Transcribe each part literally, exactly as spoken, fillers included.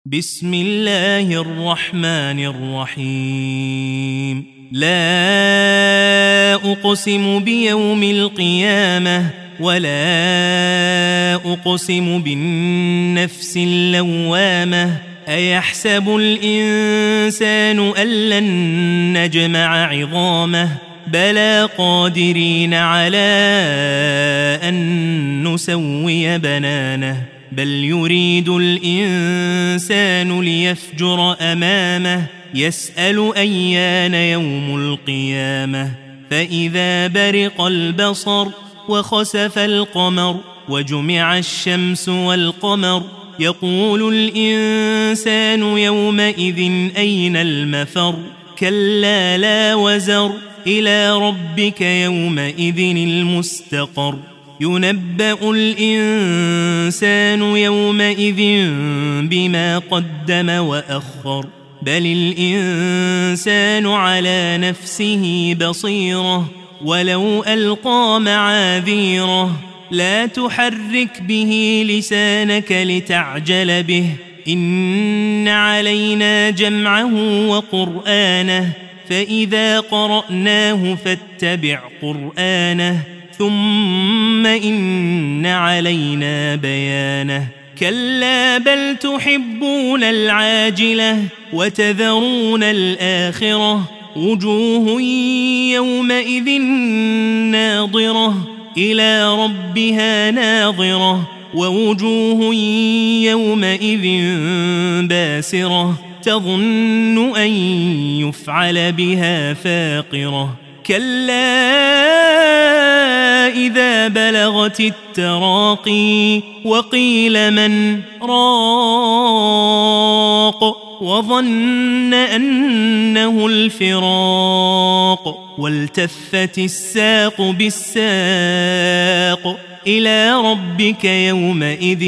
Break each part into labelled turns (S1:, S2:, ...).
S1: بسم الله الرحمن الرحيم لا أقسم بيوم القيامة ولا أقسم بالنفس اللوامة أيحسب الإنسان أن لن نجمع عظامه بلى قادرين على أن نسوي بنانه بل يريد الإنسان ليفجر أمامه يسأل أيان يوم القيامة فإذا برق البصر وخسف القمر وجمع الشمس والقمر يقول الإنسان يومئذ أين المفر كلا لا وزر إلى ربك يومئذ المستقر ينبأ الإنسان يومئذ بما قدم وأخر بل الإنسان على نفسه بصيرة ولو ألقى معاذيره لا تحرك به لسانك لتعجل به إن علينا جمعه وقرآنه فإذا قرأناه فاتبع قرآنه ثم إن علينا بيانه كلا بل تحبون العاجلة وتذرون الآخرة وجوه يومئذ ناظرة إلى ربها ناظرة ووجوه يومئذ باسرة تظن أن يفعل بها فاقرة كلا إذا بلغت التراقي وقيل من راق وظن أنه الفراق والتفت الساق بالساق إلى ربك يومئذ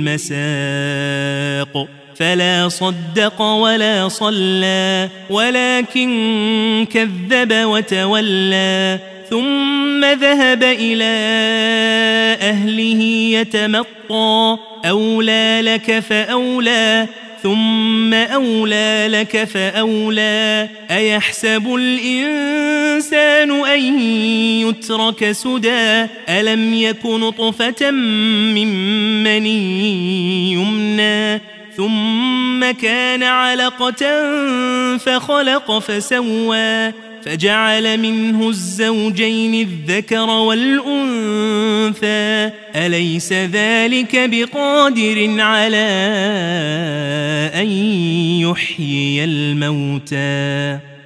S1: المساق فلا صدق ولا صلى ولكن كذب وتولى ثم ذهب إلى أهله يتمطى أولى لك فأولى ثم أولى لك فأولى أيحسب الإنسان أن يترك سدى ألم يك نطفة من مني يمنى ثم كان علقة فخلق فسوى فجعل منه الزوجين الذكر والأنثى أليس ذلك بقادر على أن يحيي الموتى